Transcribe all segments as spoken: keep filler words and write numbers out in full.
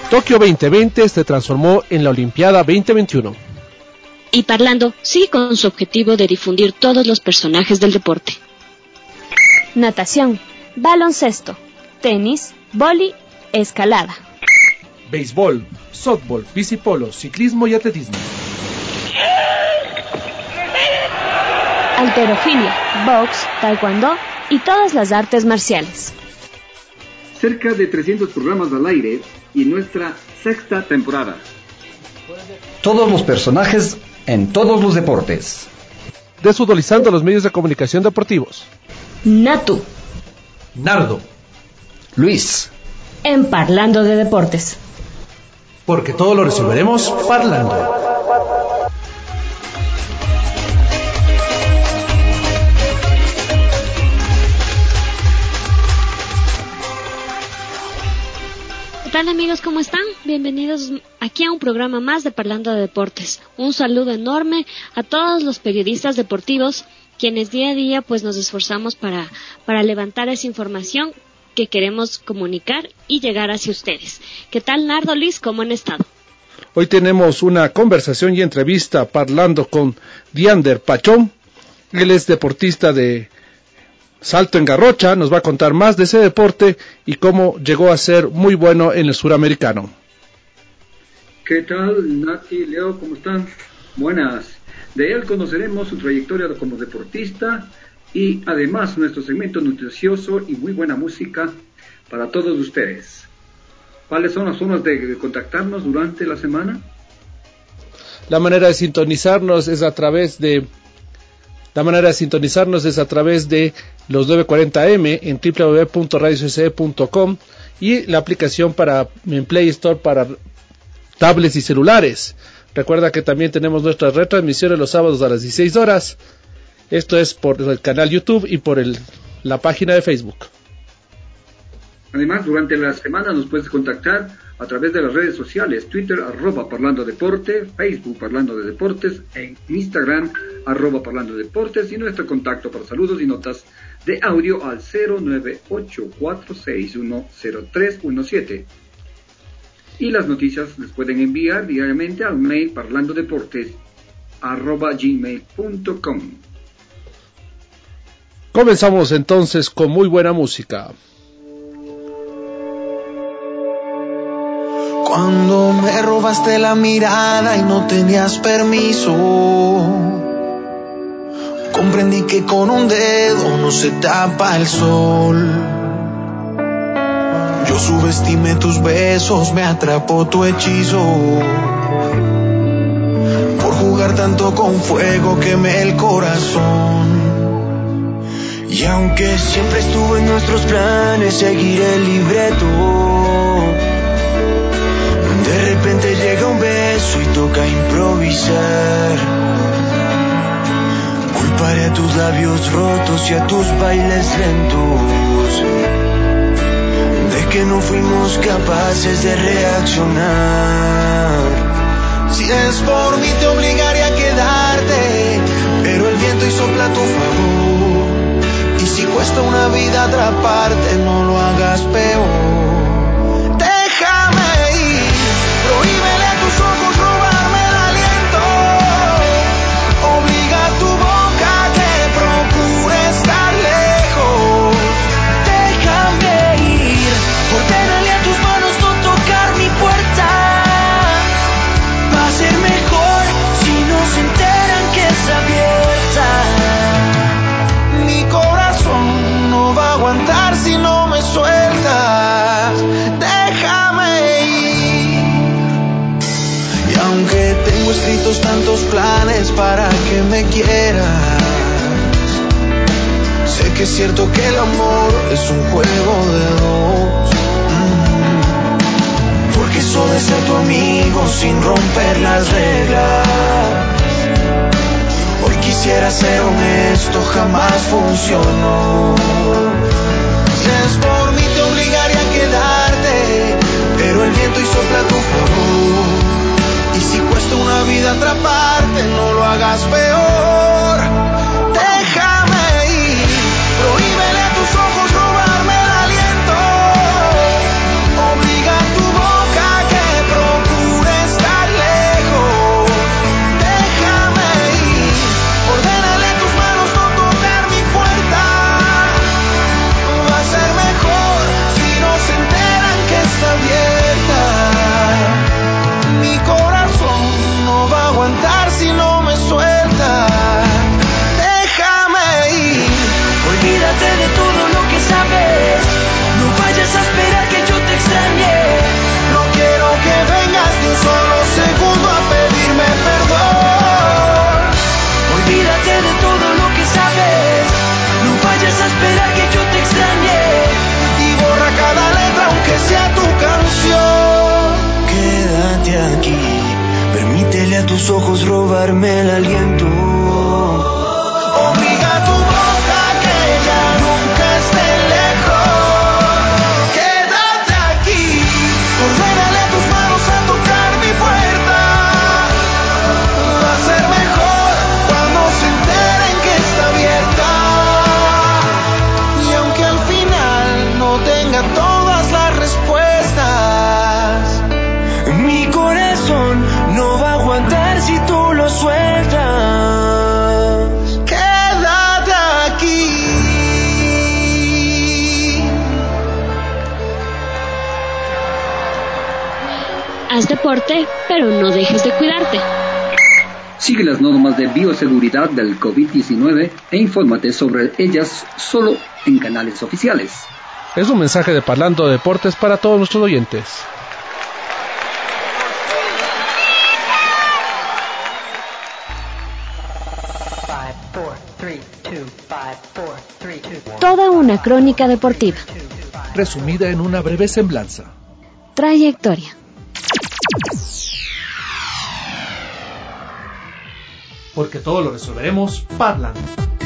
Tokio veinte veinte se transformó en la Olimpiada veinte veintiuno. Y Parlando sigue con su objetivo de difundir todos los personajes del deporte. Natación, baloncesto, tenis, vóley, escalada. Béisbol, softball, bicipolo, ciclismo y atletismo. Halterofilia, box, taekwondo y todas las artes marciales. Cerca de trescientos programas al aire y nuestra sexta temporada. Todos los personajes en todos los deportes. Desfutbolizando los medios de comunicación deportivos. Natu. Nardo. Luis. En Parlando de Deportes. Porque todo lo resolveremos parlando. ¿Qué tal, amigos? ¿Cómo están? Bienvenidos aquí a un programa más de Parlando de Deportes. Un saludo enorme a todos los periodistas deportivos, quienes día a día pues nos esforzamos para, para levantar esa información que queremos comunicar y llegar hacia ustedes. ¿Qué tal, Nardo, Luis? ¿Cómo han estado? Hoy tenemos una conversación y entrevista parlando con Diander Pachón. Él es deportista de salto en garrocha, nos va a contar más de ese deporte y cómo llegó a ser muy bueno en el suramericano. ¿Qué tal, Nati, Leo? ¿Cómo están? Buenas. De él conoceremos su trayectoria como deportista y además nuestro segmento nutricioso y muy buena música para todos ustedes. ¿Cuáles son las formas de contactarnos durante la semana? La manera de sintonizarnos es a través de La manera de sintonizarnos es a través de los novecientos cuarenta eme en doble u doble u doble u punto radio c c punto com y la aplicación para en Play Store para tablets y celulares. Recuerda que también tenemos nuestras retransmisiones los sábados a las dieciséis horas. Esto es por el canal YouTube y por el, la página de Facebook. Además, durante la semana nos puedes contactar a través de las redes sociales, Twitter, arroba Parlando Deporte, Facebook Parlando de Deportes, en Instagram, arroba Parlando Deportes, y nuestro contacto para saludos y notas de audio al cero nueve ocho cuatro seis uno cero tres uno siete. Y las noticias les pueden enviar diariamente al mail parlandodeportes arroba gmail punto com. Comenzamos entonces con muy buena música. Cuando me robaste la mirada y no tenías permiso, comprendí que con un dedo no se tapa el sol. Yo subestimé tus besos, me atrapó tu hechizo. Por jugar tanto con fuego quemé el corazón. Y aunque siempre estuvo en nuestros planes seguir el libreto, de repente llega un beso y toca improvisar. Culparé a tus labios rotos y a tus bailes lentos de que no fuimos capaces de reaccionar. Si es por mí te obligaré a quedarte, pero el viento y sopla a tu favor. Y si cuesta una vida atraparte, no lo hagas peor. Prohíbele a tus ojos robarme el aliento. Obliga a tu boca a que procure estar lejos. Déjame ir. Ordénale a tus manos no tocar mi puerta. Va a ser mejor si no se enteran que es abierta. Mi corazón no va a aguantar si no me sueltas. Déjame ir. Aunque tengo escritos tantos planes para que me quieras, sé que es cierto que el amor es un juego de dos. mm. Porque eso de ser tu amigo sin romper las reglas, hoy quisiera ser honesto, jamás funcionó. Si es por mí te obligaré a quedarte, pero el viento y sopla a tu favor. Y si cuesta una vida atraparte, no lo hagas peor. Déjame ir. Prohíbele a tus ojos robarme el aliento. Obliga a tu boca a que tus ojos robarme el aliento. Obliga a tu boca que ya nunca esté lejos. Quédate aquí, ordénale a tus manos a tocar mi puerta. Va a ser mejor cuando se enteren que está abierta. Y aunque al final no tenga todas las respuestas, mi corazón no va a aguantar si tú lo sueltas. Quédate aquí. Haz deporte, pero no dejes de cuidarte. Sigue las normas de bioseguridad del COVID diecinueve e infórmate sobre ellas solo en canales oficiales. Es un mensaje de Parlando de Deportes para todos nuestros oyentes. Toda una crónica deportiva. Resumida en una breve semblanza. Trayectoria. Porque todo lo resolveremos parlando.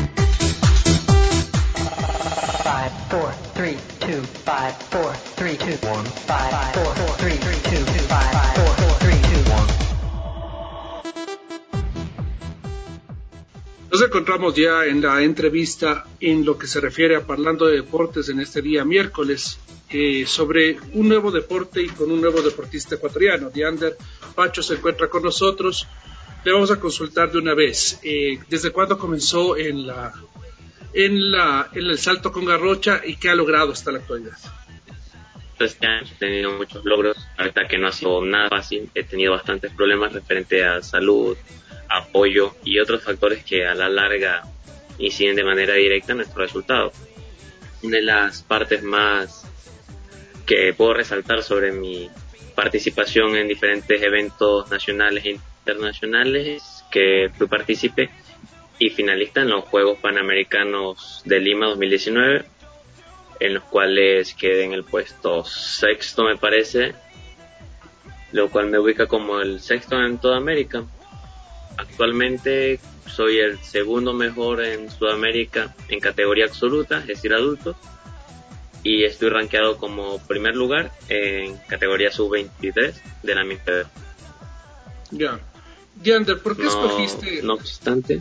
Nos encontramos ya en la entrevista en lo que se refiere a Parlando de Deportes en este día miércoles eh, sobre un nuevo deporte y con un nuevo deportista ecuatoriano. Diander Pacho se encuentra con nosotros. Le vamos a consultar de una vez eh, desde cuándo comenzó en la en la en el salto con garrocha y qué ha logrado hasta la actualidad. Este año he tenido muchos logros, ahorita que no ha sido nada fácil, he tenido bastantes problemas referente a salud, apoyo y otros factores que a la larga inciden de manera directa en nuestro resultado. Una de las partes más que puedo resaltar sobre mi participación en diferentes eventos nacionales e internacionales, que fui partícipe y finalista en los Juegos Panamericanos de Lima dos mil diecinueve, en los cuales quedé en el puesto sexto, me parece, lo cual me ubica como el sexto en toda América. Actualmente soy el segundo mejor en Sudamérica en categoría absoluta, es decir, adultos, y estoy rankeado como primer lugar en categoría sub veintitrés de la misma. Ya. Diander, ¿por qué no, escogiste? No obstante.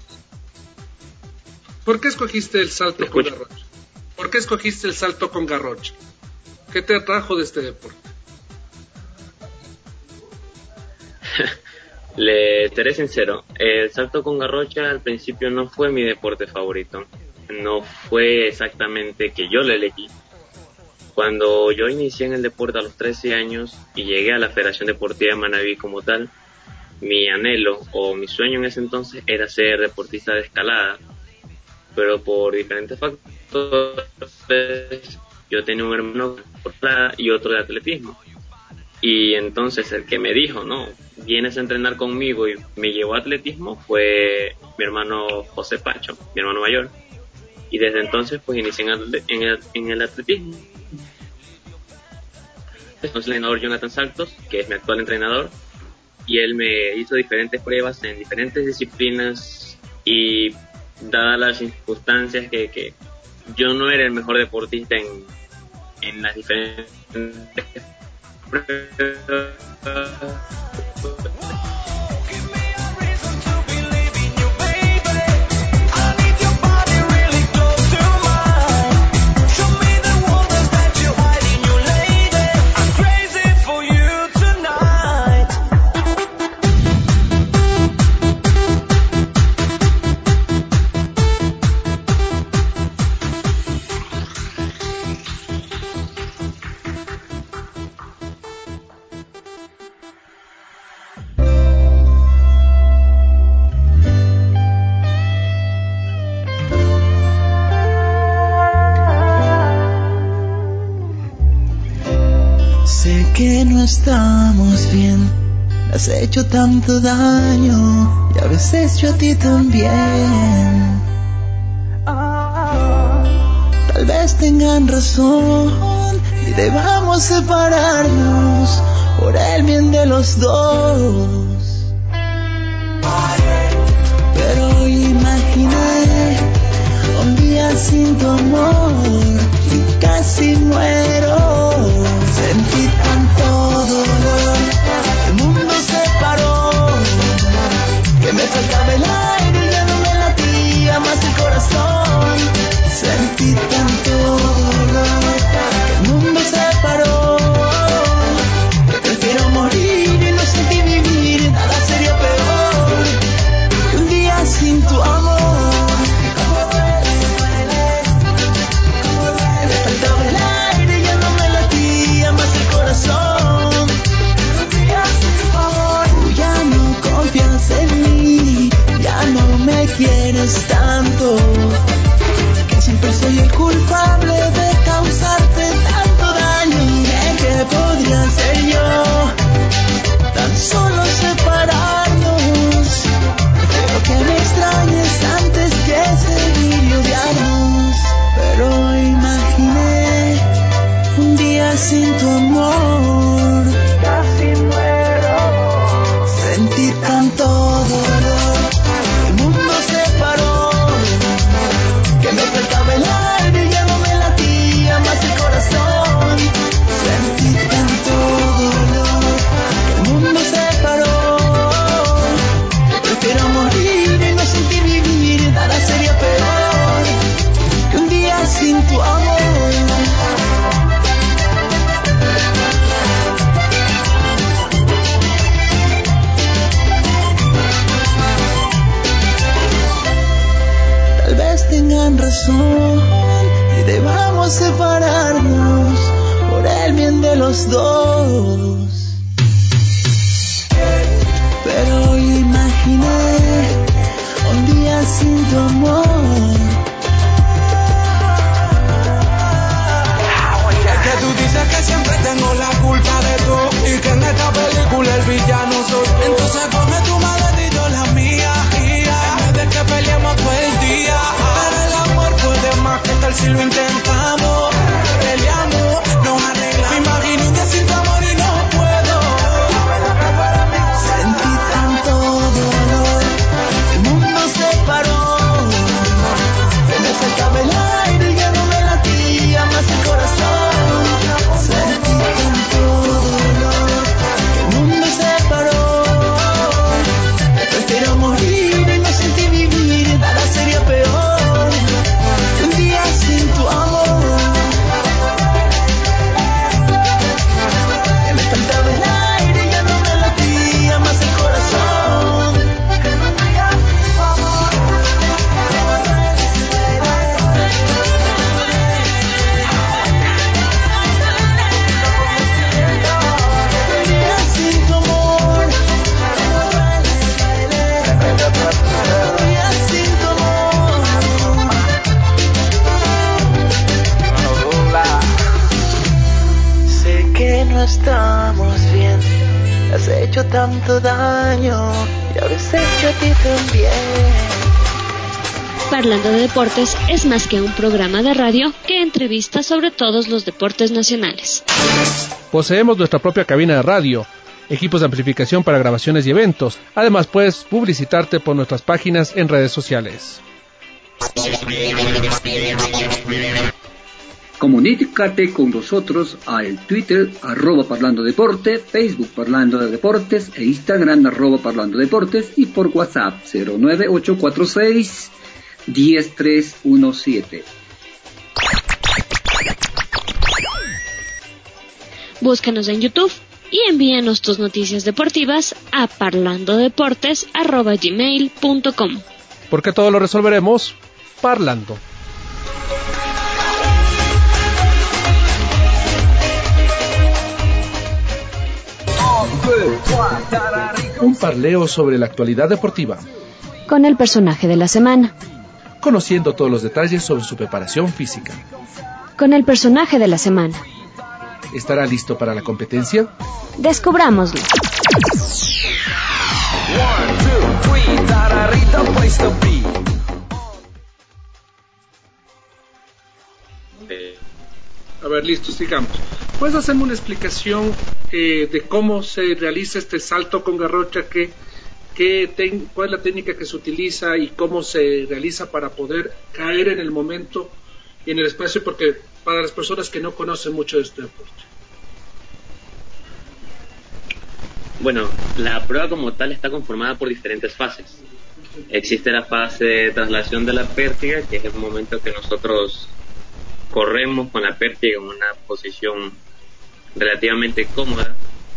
¿Por qué escogiste el salto con garrocha? ¿Por qué escogiste el salto con garrocha? ¿Qué te atrajo de este deporte? Le seré sincero, el salto con garrocha al principio no fue mi deporte favorito. No fue exactamente que yo lo elegí. Cuando yo inicié en el deporte a los trece años y llegué a la Federación Deportiva de Manabí como tal, mi anhelo o mi sueño en ese entonces era ser deportista de escalada, pero por diferentes factores yo tenía un hermano de escalada y otro de atletismo, y entonces el que me dijo, no, vienes a entrenar conmigo y me llevó a atletismo fue mi hermano José Pacho, mi hermano mayor, y desde entonces pues inicié en el, en el, en el atletismo. Entonces el entrenador Jonathan Saltos, que es mi actual entrenador, y él me hizo diferentes pruebas en diferentes disciplinas, y dadas las circunstancias que, que yo no era el mejor deportista en, en las diferentes pruebas, que no estamos bien, me has hecho tanto daño y a veces yo a ti también. Tal vez tengan razón y debamos separarnos por el bien de los dos. Pero imaginé un día sin tu amor y casi muero. Sentí tanto dolor, el mundo se paró, que me faltaba el aire y ya no me latía más el corazón. Sentí tanto dolor, que el mundo se paró, que prefiero morir y no sentir vivir, nada sería peor que un día sin tu amor. Me faltaba el aire y ya no me latía más el corazón. Tú ya no confías en mí, ya no me quieres tanto, que siempre soy el culpable de causarte tanto daño. ¿Qué podría ser yo? Tan solo separarnos. Prefiero que me extrañes antes que seguir y odiarnos. Pero imaginé un día sin tu amor. Casi muero. Sentí tanto dolor, el mundo se paró, que me faltaba el aire y ya no me latía más el corazón. Sentí tanto dolor, que el mundo se paró, que prefiero morir y no sentir vivir, nada sería peor que un día sin tu amor. Tal vez tengan razón y debamos separarnos por el bien de los dos. Pero imaginé un día sin tu amor. Es que tú dices que siempre tengo la culpa de todo y que en esta película el villano soy. Entonces coge tu maletito, la mía, y ya, en vez de que peleemos todo el día. Pero el amor puede más, que tal si lo intentamos. Peleamos, nos arreglamos. Me imagino un día sin tu amor y no puedo. Sentí tanto dolor, el mundo se paró, que me faltaba el aire y ya no me latía más el corazón. Sentí tanto dolor, que el mundo se paró, que prefiero morir y no sentir vivir, nada sería peor que un día sin tu amor. Que me faltaba el aire y ya no me latía más el corazón. Que un día sin tu amor. Un día sin tu amor. Un día sin tu amor. Sé que no estamos bien, has hecho tanto daño y a veces yo a ti también. Parlando de Deportes es más que un programa de radio que entrevista sobre todos los deportes nacionales. Poseemos nuestra propia cabina de radio, equipos de amplificación para grabaciones y eventos. Además, puedes publicitarte por nuestras páginas en redes sociales. Comunícate con nosotros al Twitter, arroba Parlando Deporte, Facebook Parlando de Deportes e Instagram, arroba Parlando Deportes, y por WhatsApp cero nueve ocho cuatro seis, uno cero tres uno siete. Búscanos en YouTube y envíanos tus noticias deportivas a parlandodeportes arroba gmail punto com. Porque todo lo resolveremos parlando. Un parleo sobre la actualidad deportiva, Con el personaje de la semana. conociendo todos los detalles sobre su preparación física. Con el personaje de la semana. ¿Estará listo para la competencia? Descubrámoslo. A ver, listo, sigamos. ¿Puedes hacerme una explicación eh, de cómo se realiza este salto con garrocha que qué ten, cuál es la técnica que se utiliza y cómo se realiza para poder caer en el momento y en el espacio, porque para las personas que no conocen mucho de este deporte. Bueno, la prueba como tal está conformada por diferentes fases. Existe la fase de traslación de la pértiga, que es el momento que nosotros corremos con la pértiga en una posición relativamente cómoda,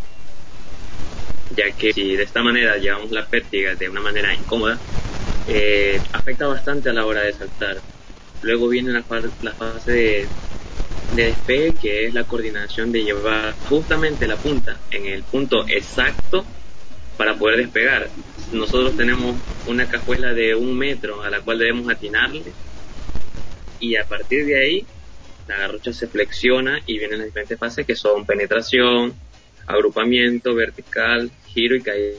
ya que si de esta manera llevamos la pértiga de una manera incómoda, eh, afecta bastante a la hora de saltar. Luego viene la, fa- la fase de, de despegue, que es la coordinación de llevar justamente la punta en el punto exacto para poder despegar. Nosotros tenemos una cajuela de un metro a la cual debemos atinarle, y a partir de ahí la garrocha se flexiona y vienen las diferentes fases, que son penetración, agrupamiento, vertical, giro y caída.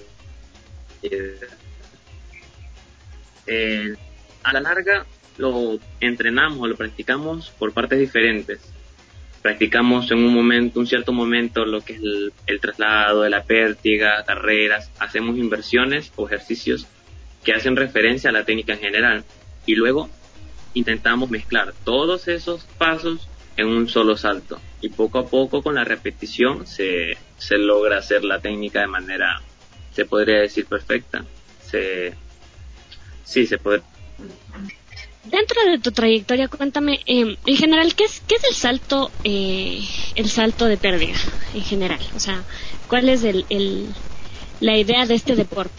Eh, a la larga lo entrenamos o lo practicamos por partes diferentes. Practicamos en un momento, un cierto momento, lo que es el, el traslado de la pértiga, carreras, hacemos inversiones o ejercicios que hacen referencia a la técnica en general, y luego intentamos mezclar todos esos pasos en un solo salto, y poco a poco con la repetición se, se logra hacer la técnica de manera, se podría decir, perfecta. Se, sí, se puede. Dentro de tu trayectoria, cuéntame, eh, en general, ¿qué es qué es el salto eh, el salto de pérdida en general? O sea, ¿cuál es el, el la idea de este deporte?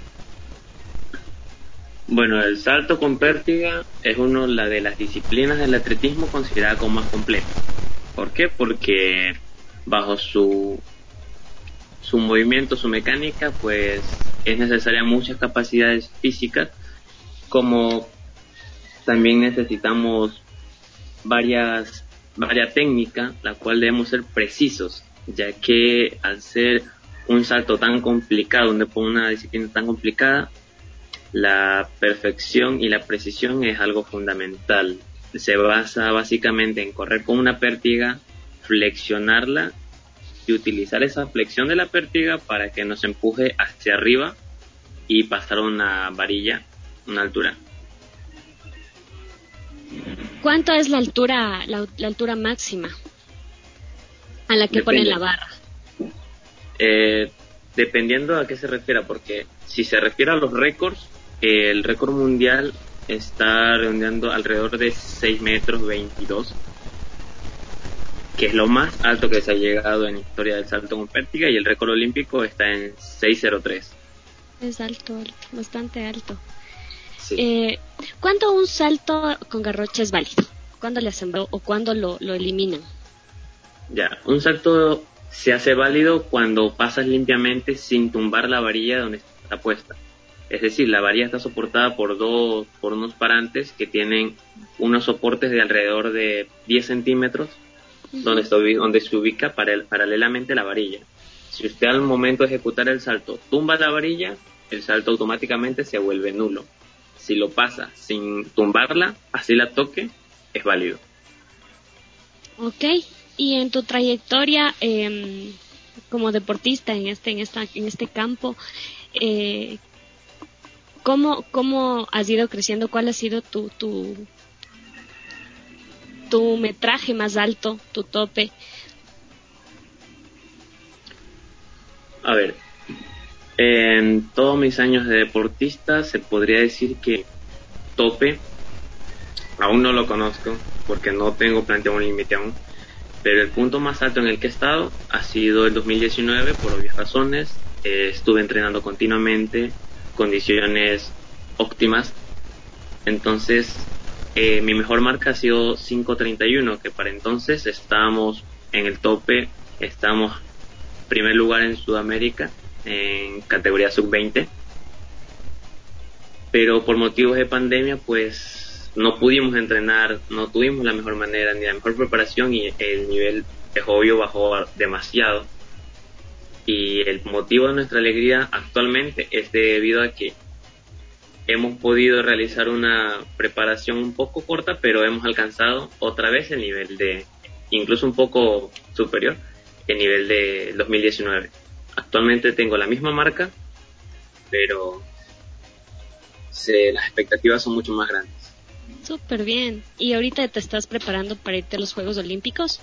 Bueno, el salto con pértiga es una la de las disciplinas del atletismo considerada como más completa. ¿Por qué? Porque bajo su su movimiento, su mecánica, pues es necesaria muchas capacidades físicas, como también necesitamos varias varias técnicas, la cual debemos ser precisos, ya que al ser un salto tan complicado, una, una disciplina tan complicada, la perfección y la precisión es algo fundamental. Se basa básicamente en correr con una pértiga, flexionarla y utilizar esa flexión de la pértiga para que nos empuje hacia arriba y pasar una varilla, una altura. ¿Cuánto es la altura la, la altura máxima a la que Depende. ponen la barra? Eh, dependiendo a qué se refiera, porque si se refiere a los récords, eh, el récord mundial está redondeando alrededor de seis metros veintidós, que es lo más alto que se ha llegado en la historia del salto con pértiga, y el récord olímpico está en seis cero tres. Es alto, alto, bastante alto. Sí. Eh, ¿Cuándo un salto con garrocha es válido? ¿Cuándo le hacen o cuándo lo, lo eliminan? Ya, un salto se hace válido cuando pasas limpiamente sin tumbar la varilla donde está puesta. Es decir, la varilla está soportada por dos, por unos parantes que tienen unos soportes de alrededor de diez centímetros, uh-huh, donde, está, donde se ubica para, paralelamente la varilla. Si usted al momento de ejecutar el salto tumba la varilla, el salto automáticamente se vuelve nulo. Si lo pasa sin tumbarla, así la toque, es válido. Ok, y en tu trayectoria eh, como deportista en este en esta en este campo, eh, ¿cómo cómo has ido creciendo? ¿Cuál ha sido tu tu tu metraje más alto, tu tope? A ver, en todos mis años de deportista se podría decir que tope aún no lo conozco porque no tengo planteado un límite aún, pero el punto más alto en el que he estado ha sido el dos mil diecinueve, por obvias razones. Eh, estuve entrenando continuamente, condiciones óptimas, entonces eh, mi mejor marca ha sido cinco treinta y uno, que para entonces estábamos en el tope, estamos primer lugar en Sudamérica en categoría sub veinte, pero por motivos de pandemia pues no pudimos entrenar, no tuvimos la mejor manera ni la mejor preparación, y el nivel es obvio bajó demasiado. Y el motivo de nuestra alegría actualmente es debido a que hemos podido realizar una preparación un poco corta, pero hemos alcanzado otra vez el nivel de, incluso un poco superior, el nivel de dos mil diecinueve. Actualmente tengo la misma marca, pero se, las expectativas son mucho más grandes. Súper bien. ¿Y ahorita te estás preparando para irte a los Juegos Olímpicos?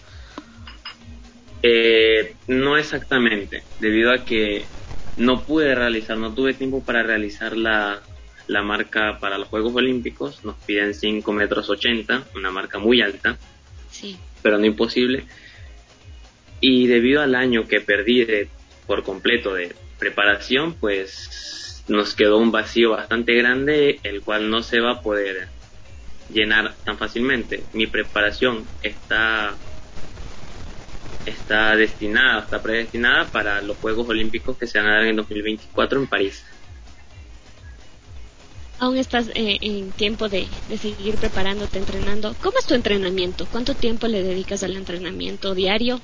Eh, no exactamente, debido a que no pude realizar, no tuve tiempo para realizar la, la marca para los Juegos Olímpicos. Nos piden cinco metros ochenta, una marca muy alta, sí, pero no imposible. Y debido al año que perdí de, por completo de preparación, pues nos quedó un vacío bastante grande, el cual no se va a poder llenar tan fácilmente. Mi preparación está está destinada, está predestinada para los Juegos Olímpicos que se van a dar en dos mil veinticuatro en París. Aún estás eh, en tiempo de, de seguir preparándote, entrenando. ¿Cómo es tu entrenamiento? ¿Cuánto tiempo le dedicas al entrenamiento diario?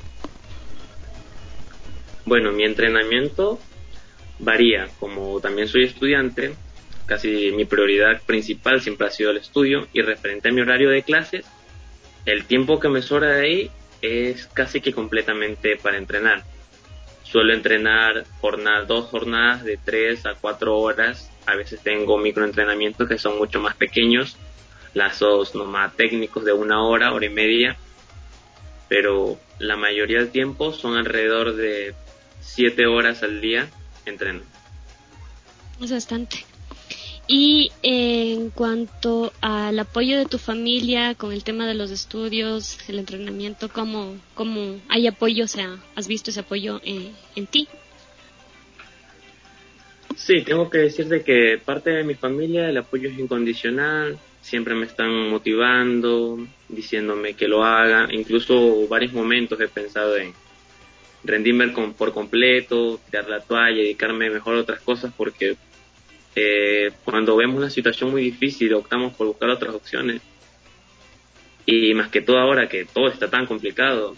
Bueno, mi entrenamiento varía. Como también soy estudiante, casi mi prioridad principal siempre ha sido el estudio, y referente a mi horario de clases, el tiempo que me sobra de ahí es casi que completamente para entrenar. Suelo entrenar jornada, dos jornadas de tres a cuatro horas. A veces tengo microentrenamientos que son mucho más pequeños, lazos nomás técnicos de una hora, hora y media, pero la mayoría del tiempo son alrededor de siete horas al día entreno. Es bastante. Y eh, en cuanto al apoyo de tu familia con el tema de los estudios, el entrenamiento, ¿cómo, cómo hay apoyo? O sea, ¿has visto ese apoyo eh, en ti? Sí, tengo que decirte que parte de mi familia el apoyo es incondicional. Siempre me están motivando, diciéndome que lo haga. Incluso varios momentos he pensado en rendirme con, por completo, tirar la toalla, dedicarme mejor a otras cosas, porque Eh, cuando vemos una situación muy difícil optamos por buscar otras opciones, y más que todo ahora que todo está tan complicado,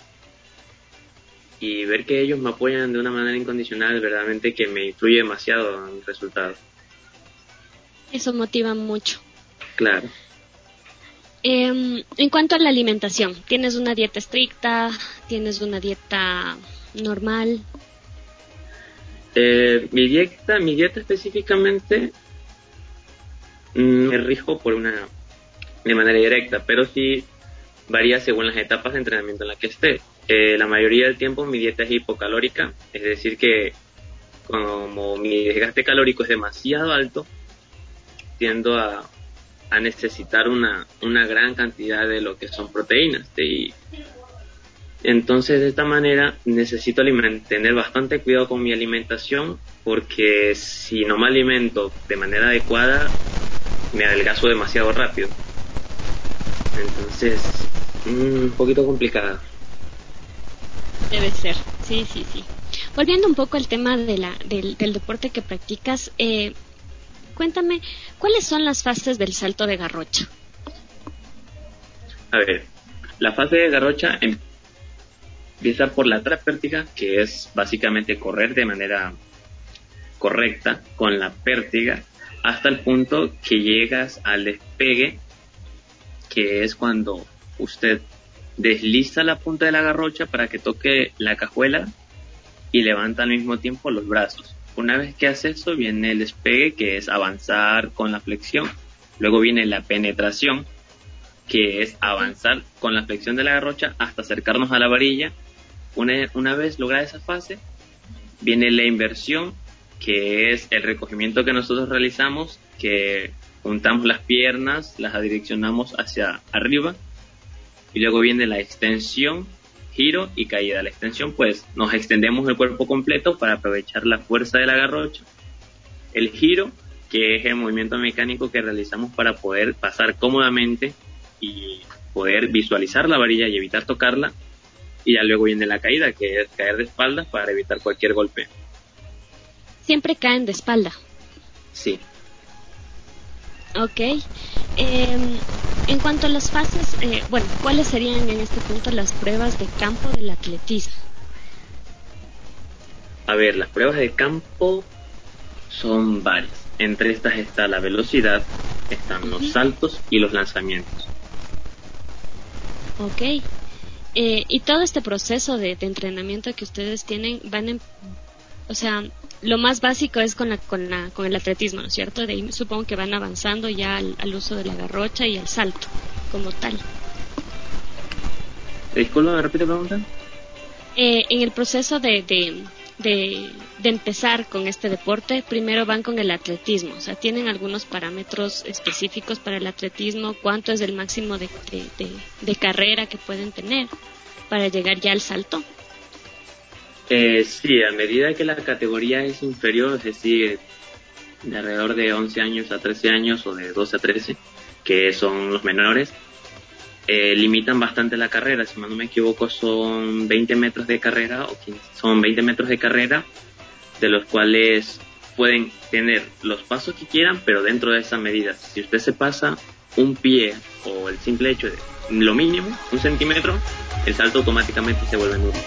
y ver que ellos me apoyan de una manera incondicional verdaderamente que me influye demasiado en el resultado. Eso motiva mucho. Claro. Eh, en cuanto a la alimentación, ¿tienes una dieta estricta? ¿Tienes una dieta normal? Eh, mi dieta, mi dieta específicamente mm, me rijo por una de manera directa, pero sí varía según las etapas de entrenamiento en las que esté. Eh, la mayoría del tiempo mi dieta es hipocalórica, es decir que como mi desgaste calórico es demasiado alto, tiendo a, a necesitar una, una gran cantidad de lo que son proteínas, y entonces de esta manera necesito tener bastante cuidado con mi alimentación, porque si no me alimento de manera adecuada me adelgazo demasiado rápido. Entonces mmm, un poquito complicado. Debe ser, sí, sí, sí. Volviendo un poco al tema de la, del, del deporte que practicas, eh, cuéntame, ¿cuáles son las fases del salto de garrocha? A ver, la fase de garrocha empieza por la trapértiga, que es básicamente correr de manera correcta con la pértiga hasta el punto que llegas al despegue, que es cuando usted desliza la punta de la garrocha para que toque la cajuela y levanta al mismo tiempo los brazos. Una vez que hace eso viene el despegue, que es avanzar con la flexión. Luego viene la penetración, que es avanzar con la flexión de la garrocha hasta acercarnos a la varilla. Una, una vez lograda esa fase, viene la inversión, que es el recogimiento que nosotros realizamos, que juntamos las piernas, las adireccionamos hacia arriba, y luego viene la extensión, giro y caída. La extensión, pues nos extendemos el cuerpo completo para aprovechar la fuerza de la garrocha. El giro, que es el movimiento mecánico que realizamos para poder pasar cómodamente y poder visualizar la varilla y evitar tocarla. Y ya luego viene la caída, que es caer de espaldas para evitar cualquier golpe. ¿Siempre caen de espalda? Sí. Ok. Eh, en cuanto a las fases, eh, bueno, ¿cuáles serían en este punto las pruebas de campo del atletismo? A ver, las pruebas de campo son varias. Entre estas está la velocidad, están los saltos y los lanzamientos. Ok. Eh, y todo este proceso de, de entrenamiento que ustedes tienen, van en, o sea, lo más básico es con la, con la, con el atletismo, ¿no es cierto? De ahí supongo que van avanzando ya al, al uso de la garrocha y al salto como tal. Disculpa, ¿me repite la pregunta? Eh, en el proceso de, de, de, de empezar con este deporte, primero van con el atletismo, o sea, tienen algunos parámetros específicos para el atletismo, cuánto es el máximo de, de, de, de carrera que pueden tener para llegar ya al salto. Eh, sí, a medida que la categoría es inferior, es decir, de alrededor de once años a trece años o de doce a trece, que son los menores, eh, limitan bastante la carrera. Si no me equivoco, son veinte metros de carrera, o son veinte metros de carrera, de los cuales pueden tener los pasos que quieran, pero dentro de esa medida. Si usted se pasa un pie o el simple hecho de lo mínimo, un centímetro, el salto automáticamente se vuelve nulo.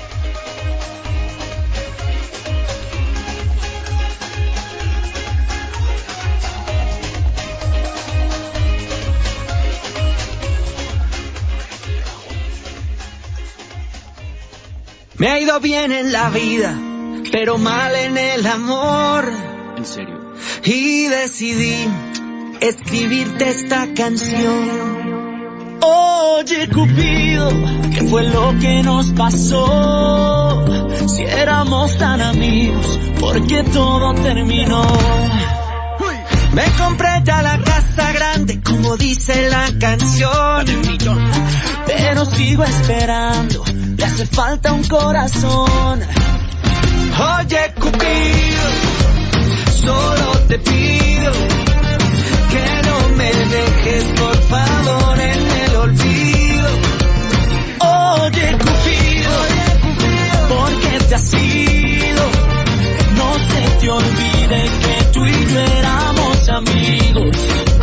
Me ha ido bien en la vida, pero mal en el amor. ¿En serio? Y decidí escribirte esta canción. Oye, Cupido, ¿qué fue lo que nos pasó? Si éramos tan amigos, ¿por qué todo terminó? Me compré ya la casa grande, como dice la canción, pero sigo esperando, le hace falta un corazón. Oye, Cupido, solo te pido que no me dejes, por favor, en el olvido. Oye, Cupido, ¿por qué te has ido? No se te olvide que tú y yo éramos amigos.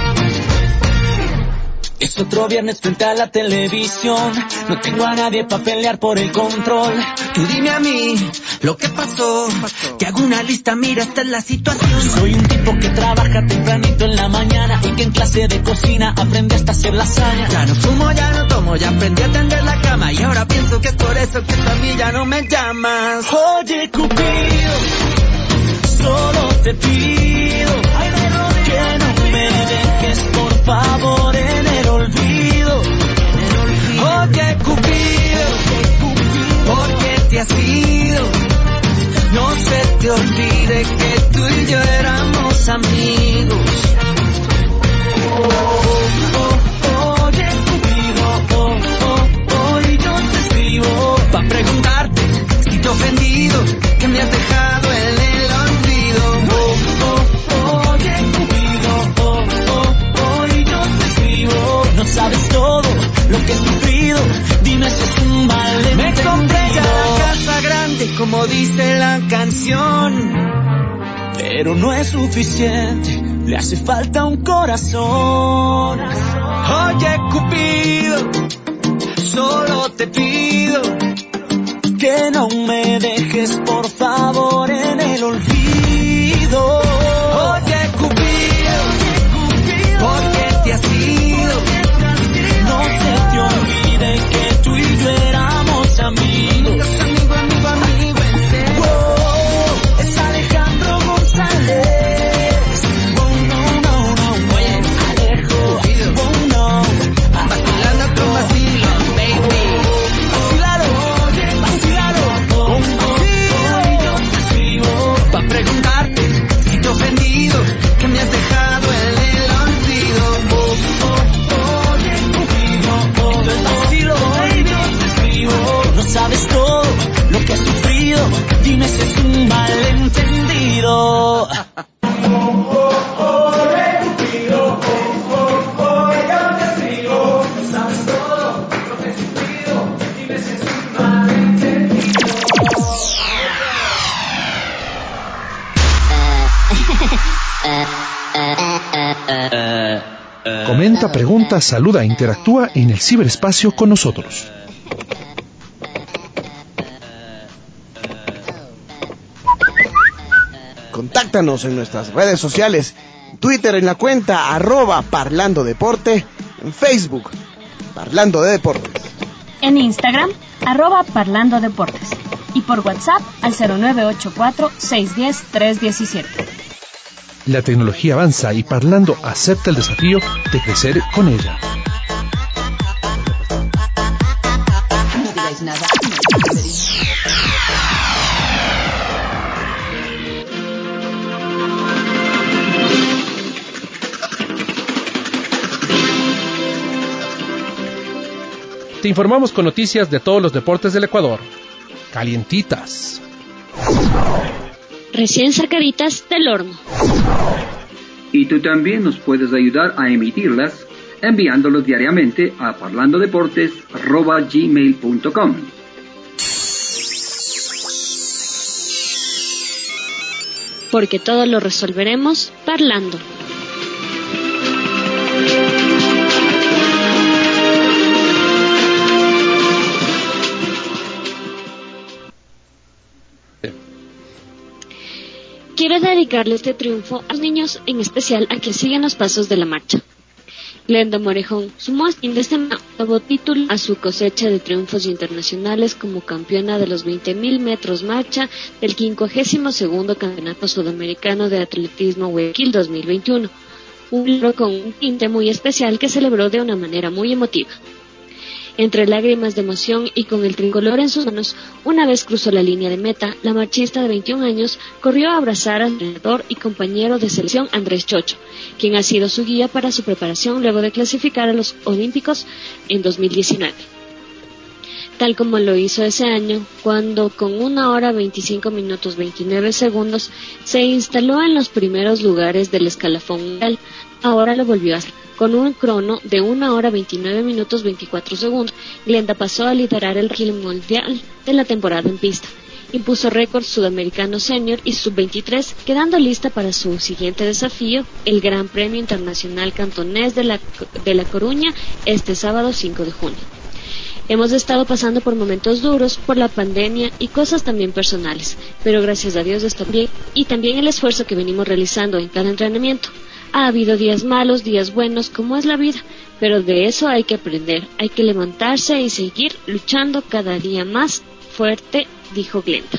Es otro viernes frente a la televisión, no tengo a nadie para pelear por el control. Tú dime a mí lo que pasó, te hago una lista, mira, esta es la situación. Soy un tipo que trabaja tempranito en la mañana y que en clase de cocina aprende hasta hacer lasaña. Ya no fumo, ya no tomo, ya aprendí a tender la cama, y ahora pienso que es por eso que tú a mí ya no me llamas. Oye, Cupido, solo te pido que no me dejes, por favor, en el olvido. Oye, Cupido, ¿por qué te has ido? No se te olvide que tú y yo éramos amigos. Oh, oh, oh, oye, Cupido, oh, oh, hoy yo te escribo pa' preguntarte si te he ofendido, que me has dejado en el olvido. Oh, oh, oye, Cupido, oh, oh, hoy yo te escribo. No sabes todo lo que he sufrido, dime si es un malentendido. Me compré ya la casa grande, como dice la canción, pero no es suficiente, le hace falta un corazón. Oye, Cupido, solo te pido que no me dejes, por favor, en el olvido. Oye, Cupido, ¿por qué te has ido? No se te olvide que tú y yo éramos amigos. Amigo, amigo, amigo, wow, es Alejandro González. Oh, no, no, no. Oye, Alejo. Oh, no. Vacilando con vacilo, baby. Vacilalo, vacilalo. Oh, oh, yo te escribo pa' preguntarte si te he ofendido, que me has dejado en el olvido. Oh, oh, oye, Cupido, oh, vacilo, baby, yo te escribo. No sabes todo lo que he sufrido, dime si es un malentendido. Comenta, pregunta, saluda, interactúa en el ciberespacio con nosotros. Contáctanos en nuestras redes sociales, Twitter en la cuenta arroba Parlando Deporte, en Facebook Parlando de Deportes, en Instagram arroba Parlando Deportes. y por WhatsApp al cero nueve ocho cuatro, seis uno cero, tres uno siete. La tecnología avanza y Parlando acepta el desafío de crecer con ella. No digáis nada. Te informamos con noticias de todos los deportes del Ecuador. Calientitas. Recién sacaditas del horno. Y tú también nos puedes ayudar a emitirlas enviándolos diariamente a parlandodeportes arroba gmail punto com. Porque todo lo resolveremos parlando. Quiero dedicarle este triunfo a los niños, en especial a quienes siguen los pasos de la marcha. Glenda Morejón sumó este fin de semana un nuevo título a su cosecha de triunfos internacionales como campeona de los veinte mil metros marcha del quincuagésimo segundo Campeonato Sudamericano de Atletismo Guayaquil dos mil veintiuno, un logro con un tinte muy especial que celebró de una manera muy emotiva. Entre lágrimas de emoción y con el tricolor en sus manos, una vez cruzó la línea de meta, la marchista de veintiún años corrió a abrazar al entrenador y compañero de selección Andrés Chocho, quien ha sido su guía para su preparación luego de clasificar a los Olímpicos en dos mil diecinueve. Tal como lo hizo ese año, cuando con una hora veinticinco minutos veintinueve segundos se instaló en los primeros lugares del escalafón mundial, ahora lo volvió a hacer. Con un crono de una hora veintinueve minutos veinticuatro segundos, Glenda pasó a liderar el ranking mundial de la temporada en pista. Impuso récords sudamericanos senior y sub veintitrés, quedando lista para su siguiente desafío, el Gran Premio Internacional Cantonés de la, de La Coruña, este sábado cinco de junio. Hemos estado pasando por momentos duros por la pandemia y cosas también personales, pero gracias a Dios está bien, y también el esfuerzo que venimos realizando en cada entrenamiento. Ha habido días malos, días buenos, como es la vida, pero de eso hay que aprender, hay que levantarse y seguir luchando cada día más fuerte, dijo Glenda.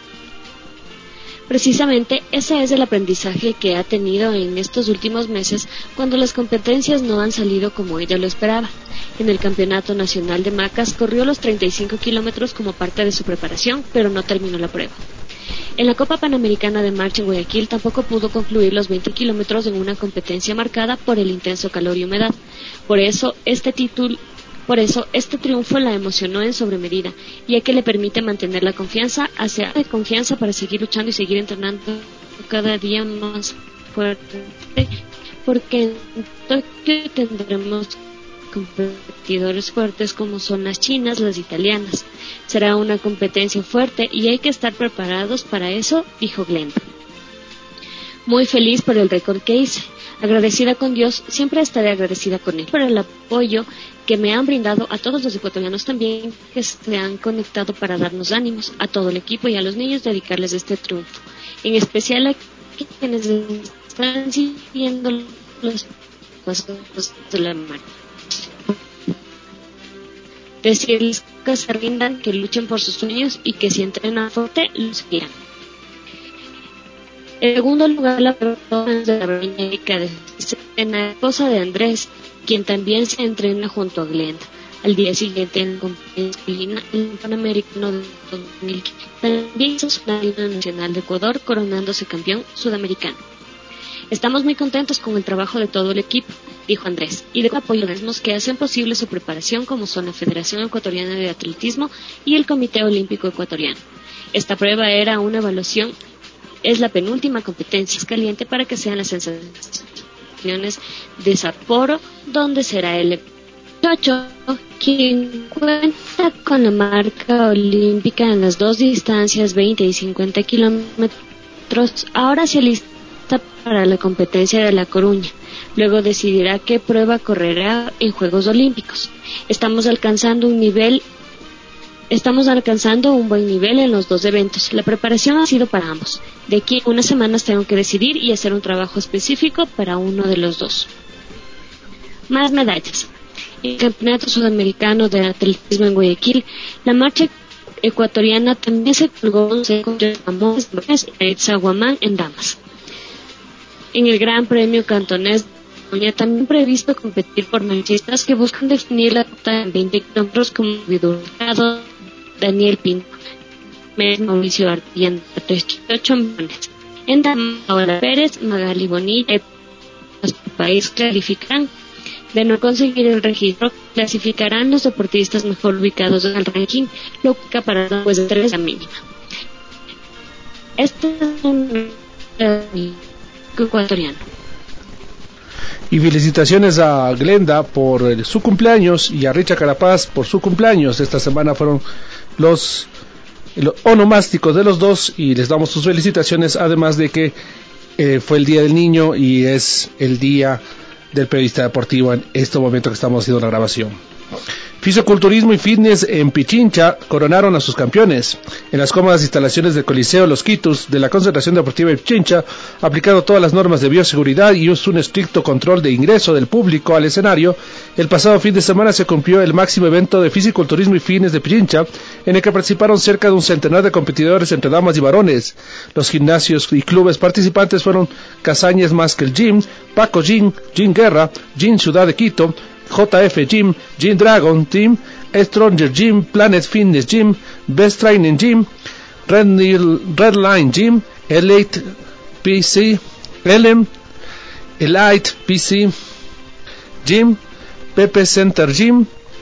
Precisamente ese es el aprendizaje que ha tenido en estos últimos meses cuando las competencias no han salido como ella lo esperaba. En el Campeonato Nacional de Macas corrió los treinta y cinco kilómetros como parte de su preparación, pero no terminó la prueba. En la Copa Panamericana de Marcha en Guayaquil tampoco pudo concluir los veinte kilómetros en una competencia marcada por el intenso calor y humedad. Por eso este título, por eso este triunfo la emocionó en sobremedida, ya que le permite mantener la confianza, hacia de confianza para seguir luchando y seguir entrenando cada día más fuerte, porque en Tokio tendremos competidores fuertes como son las chinas, las italianas. Será una competencia fuerte y hay que estar preparados para eso, dijo Glenda. Muy feliz por el récord que hice. Agradecida con Dios, siempre estaré agradecida con él por el apoyo que me han brindado a todos los ecuatorianos también que se han conectado para darnos ánimos, a todo el equipo y a los niños dedicarles este triunfo. En especial a quienes están siguiendo los pasos de la marcha. Decirles que se rindan, que luchen por sus sueños y que si entrenan fuerte, los seguirán. En segundo lugar, la persona de la América de la esposa de Andrés, quien también se entrena junto a Glenda. Al día siguiente, en la competencia en el Panamericano de dos mil quince, también hizo su Nacional Nacional de Ecuador, coronándose campeón sudamericano. Estamos muy contentos con el trabajo de todo el equipo, dijo Andrés, y de apoyo a los que hacen posible su preparación, como son la Federación Ecuatoriana de Atletismo y el Comité Olímpico Ecuatoriano. Esta prueba era una evaluación, es la penúltima competencia caliente para que sean las sensaciones de Sapporo, donde será el Chocho, quien cuenta con la marca olímpica en las dos distancias veinte y cincuenta kilómetros, ahora se alista para la competencia de La Coruña. Luego decidirá qué prueba correrá en Juegos Olímpicos. Estamos alcanzando un nivel, estamos alcanzando un buen nivel en los dos eventos. La preparación ha sido para ambos. De aquí a unas semanas tengo que decidir y hacer un trabajo específico para uno de los dos. Más medallas. En el Campeonato Sudamericano de Atletismo en Guayaquil, la marcha ecuatoriana también se colgó once contra Amores de Itzaguamán en damas. En el Gran Premio Cantonés de Colonia también previsto competir por manchistas que buscan definir la ruta en veinte kilómetros como individualizado Daniel Pinto, Mauricio Artillán, treinta y ocho millones. En damas, Paola Pérez, Magali Bonilla y nuestro país clarificarán. De no conseguir el registro, clasificarán los deportistas mejor ubicados en el ranking, lo que para después de tres la mínima. Este es un ecuatoriano. Y felicitaciones a Glenda por el, su cumpleaños y a Richa Carapaz por su cumpleaños. Esta semana fueron los, los onomásticos de los dos y les damos sus felicitaciones, además de que eh, fue el Día del Niño y es el Día del Periodista Deportivo en este momento que estamos haciendo la grabación. Fisiculturismo y fitness en Pichincha coronaron a sus campeones. En las cómodas instalaciones del Coliseo Los Quitus de la Concentración Deportiva de Pichincha, aplicando todas las normas de bioseguridad y un estricto control de ingreso del público al escenario, el pasado fin de semana se cumplió el máximo evento de fisiculturismo y fitness de Pichincha, en el que participaron cerca de un centenar de competidores entre damas y varones. Los gimnasios y clubes participantes fueron Casañas Muscle Gym, Paco Gym, Gym Guerra, Gym Ciudad de Quito, J F Gym, Gym Dragon Team, Stronger Gym, Planet Fitness Gym, Best Training Gym, Red, Red Line Gym, Elite P C, L M, Elite P C Gym, Pepe Center Gym,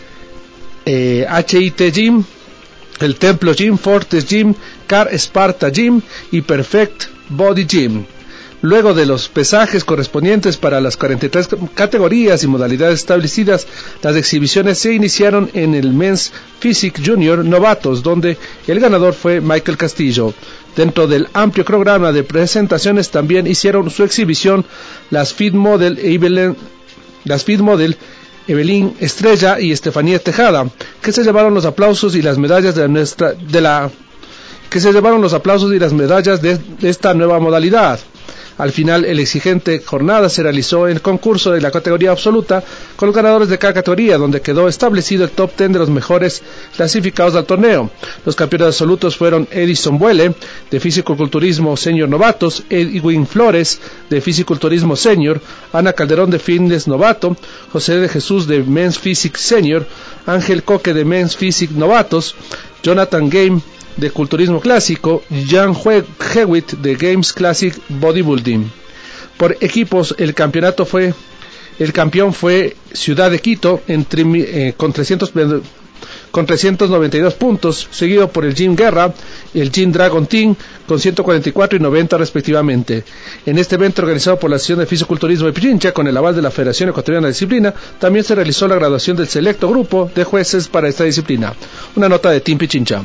eh, H I T Gym, El Templo Gym, Fortes Gym, Car Sparta Gym y Perfect Body Gym. Luego de los pesajes correspondientes para las cuarenta y tres categorías y modalidades establecidas, las exhibiciones se iniciaron en el Men's Physique Junior Novatos, donde el ganador fue Michael Castillo. Dentro del amplio programa de presentaciones también hicieron su exhibición las Fit Model Evelyn, las Fit Model Evelyn Estrella y Estefanía Tejada, que se llevaron los aplausos y las medallas de nuestra de la que se llevaron los aplausos y las medallas de, de esta nueva modalidad. Al final, el exigente jornada se realizó en el concurso de la categoría absoluta con los ganadores de cada categoría, donde quedó establecido el top ten de los mejores clasificados al torneo. Los campeones absolutos fueron Edison Buele, de Fisicoculturismo Senior Novatos, Edwin Flores, de Fisiculturismo Senior, Ana Calderón, de Fitness Novato, José de Jesús, de Men's Physique Senior, Ángel Coque, de Men's Physique Novatos, Jonathan Game, de Culturismo Clásico, Jan Hewitt de Games Classic Bodybuilding. Por equipos, el campeonato fue el campeón fue Ciudad de Quito en tri, eh, con trescientos con trescientos noventa y dos puntos, seguido por el Gym Guerra y el Gym Dragon Team con ciento cuarenta y cuatro y noventa respectivamente. En este evento organizado por la Asociación de Fisiculturismo de Pichincha con el aval de la Federación Ecuatoriana de Disciplina, también se realizó la graduación del selecto grupo de jueces para esta disciplina. Una nota de Team Pichincha.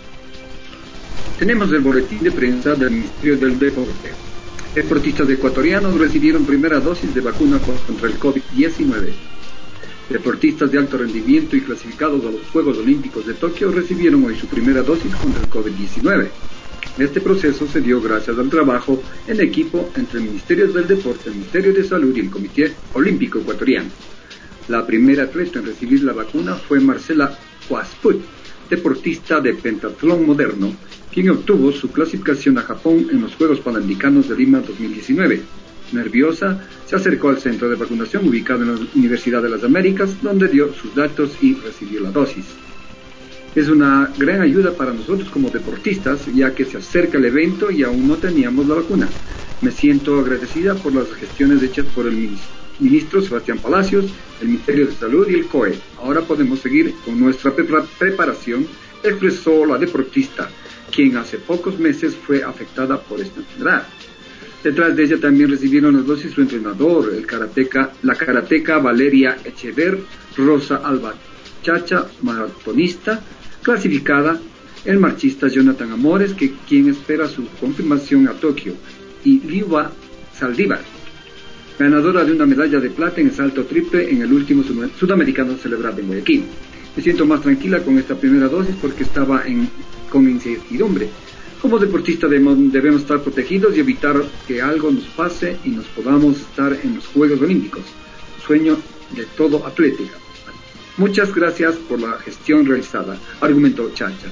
Tenemos el boletín de prensa del Ministerio del Deporte. Deportistas ecuatorianos recibieron primera dosis de vacuna contra el COVID diecinueve. Deportistas de alto rendimiento y clasificados a los Juegos Olímpicos de Tokio recibieron hoy su primera dosis contra el COVID diecinueve. Este proceso se dio gracias al trabajo en equipo entre el Ministerio del Deporte, el Ministerio de Salud y el Comité Olímpico Ecuatoriano. La primera atleta en recibir la vacuna fue Marcela Huasput, deportista de pentatlón moderno, quien obtuvo su clasificación a Japón en los Juegos Panamericanos de Lima dos mil diecinueve. Nerviosa, se acercó al centro de vacunación ubicado en la Universidad de las Américas, donde dio sus datos y recibió la dosis. Es una gran ayuda para nosotros como deportistas, ya que se acerca el evento y aún no teníamos la vacuna. Me siento agradecida por las gestiones hechas por el ministro Sebastián Palacios, el Ministerio de Salud y el C O E. Ahora podemos seguir con nuestra preparación, expresó la deportista, quien hace pocos meses fue afectada por esta enfermedad. Detrás de ella también recibieron las dosis su entrenador, el karateca, la karateca Valeria Echever, Rosa Alba Chacha, maratonista clasificada, el marchista Jonathan Amores, que quien espera su confirmación a Tokio, y Liuba Saldívar, ganadora de una medalla de plata en salto triple en el último sudamericano celebrado en Guayaquil. Me siento más tranquila con esta primera dosis porque estaba en, con incertidumbre. Como deportistas debemos, debemos estar protegidos y evitar que algo nos pase y nos podamos estar en los Juegos Olímpicos. Sueño de todo atleta. Muchas gracias por la gestión realizada, argumentó Chacha.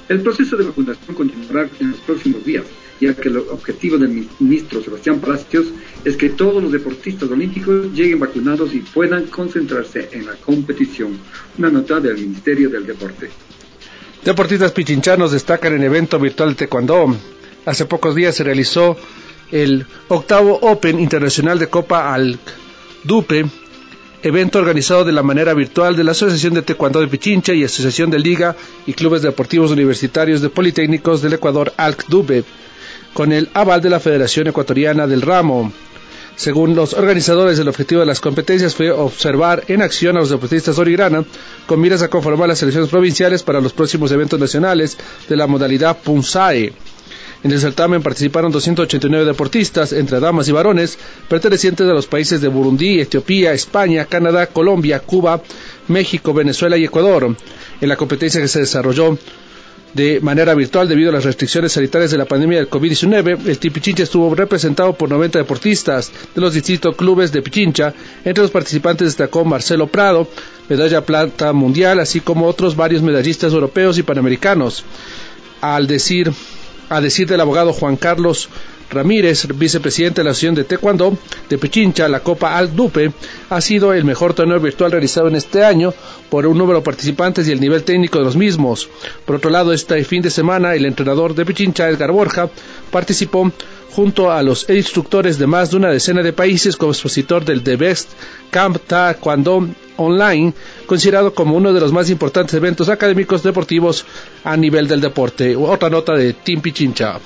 El proceso de vacunación continuará en los próximos días, ya que el objetivo del ministro Sebastián Palacios es que todos los deportistas olímpicos lleguen vacunados y puedan concentrarse en la competición. Una nota del Ministerio del Deporte. Deportistas pichinchanos destacan en evento virtual de taekwondo. Hace pocos días se realizó el octavo Open Internacional de Copa Al-Dupe, evento organizado de la manera virtual de la Asociación de Taekwondo de Pichincha y Asociación de Liga y Clubes Deportivos Universitarios de Politécnicos del Ecuador, Al-Dupe, con el aval de la Federación Ecuatoriana del Ramo. Según los organizadores, el objetivo de las competencias fue observar en acción a los deportistas de Origrana con miras a conformar las selecciones provinciales para los próximos eventos nacionales de la modalidad Punsae. En el certamen participaron doscientos ochenta y nueve deportistas, entre damas y varones, pertenecientes a los países de Burundi, Etiopía, España, Canadá, Colombia, Cuba, México, Venezuela y Ecuador. En la competencia que se desarrolló de manera virtual debido a las restricciones sanitarias de la pandemia del COVID diecinueve, el Team Pichincha estuvo representado por noventa deportistas de los distintos clubes de Pichincha. Entre los participantes destacó Marcelo Prado, medalla plata mundial, así como otros varios medallistas europeos y panamericanos. Al decir, a decir del abogado Juan Carlos Ramírez, vicepresidente de la Asociación de Taekwondo de Pichincha, la Copa Al-Dupe ha sido el mejor torneo virtual realizado en este año por un número de participantes y el nivel técnico de los mismos. Por otro lado, este fin de semana, el entrenador de Pichincha, Edgar Borja, participó junto a los instructores de más de una decena de países como expositor del The Best Camp Taekwondo Online, considerado como uno de los más importantes eventos académicos deportivos a nivel del deporte. Otra nota de Team Pichincha.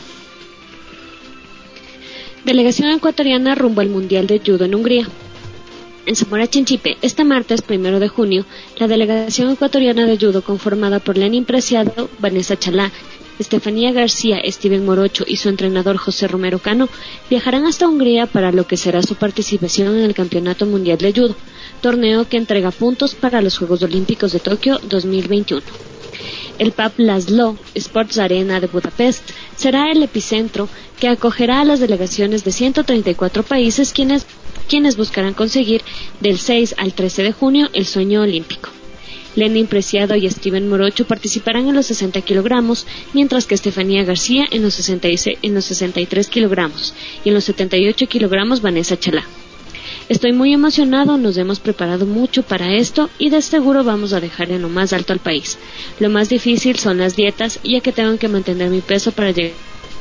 Delegación ecuatoriana rumbo al Mundial de Judo en Hungría. En Zamora Chinchipe, este martes primero de junio, la delegación ecuatoriana de judo conformada por Lenin Preciado, Vanessa Chalá, Estefanía García, Steven Morocho y su entrenador José Romero Cano viajarán hasta Hungría para lo que será su participación en el Campeonato Mundial de Judo, torneo que entrega puntos para los Juegos Olímpicos de Tokio dos mil veintiuno. El P A P Laszlo Sports Arena de Budapest será el epicentro que acogerá a las delegaciones de ciento treinta y cuatro países quienes, quienes buscarán conseguir del seis al trece de junio el sueño olímpico. Lenin Preciado y Steven Morocho participarán en los sesenta kilogramos, mientras que Estefanía García en los, sesenta y seis, en los sesenta y tres kilogramos y en los setenta y ocho kilogramos Vanessa Chalá. Estoy muy emocionado, nos hemos preparado mucho para esto y de seguro vamos a dejar en lo más alto al país. Lo más difícil son las dietas, ya que tengo que mantener mi peso para llegar